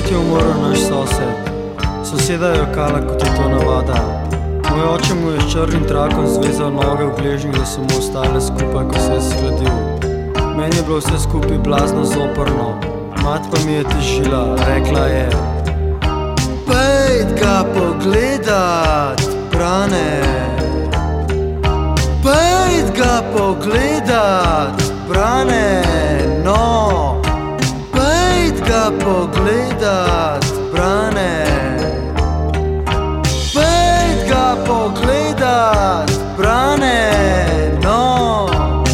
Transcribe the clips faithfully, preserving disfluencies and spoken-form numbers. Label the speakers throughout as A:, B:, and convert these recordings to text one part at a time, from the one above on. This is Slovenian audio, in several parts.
A: je umrl naš sosed. Soseda je jokala, kot je to navada. Moj oče mu je s črnim trakom zvezal noge v gležnjih, da so mu ostale skupaj, ko se je shladil. Meni je bilo vse skupaj blazno zoprno. Mat pa mi je težila, rekla je: "Pejd ga pogledat, Brane. Pejd ga pogledat, Brane, no. Pejd ga pogledat, Brane. Pejd ga pogledat, Brane, no."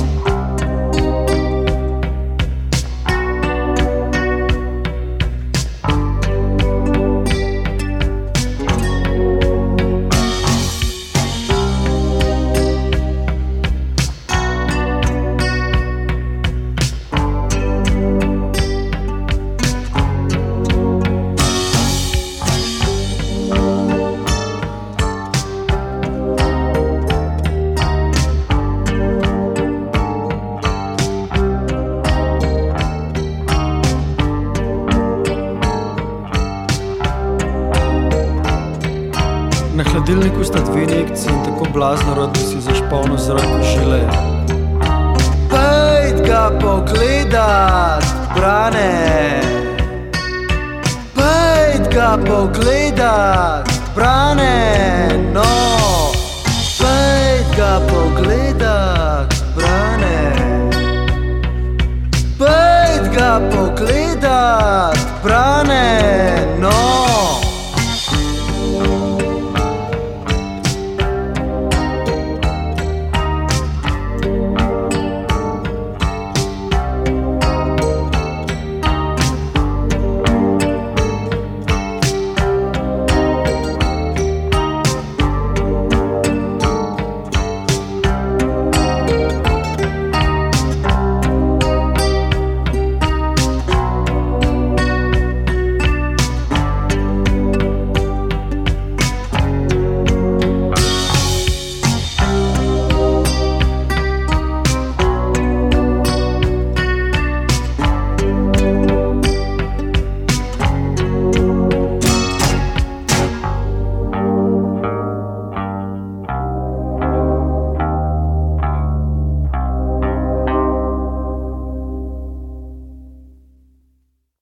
A: Na hladilniku sta dve injekciji in tako blazno rad bi si zašpolnil zrak v žile. Pejd ga pogledat, Brane. Pejd ga pogledat, Brane, no. Pejd ga pogledat, Brane.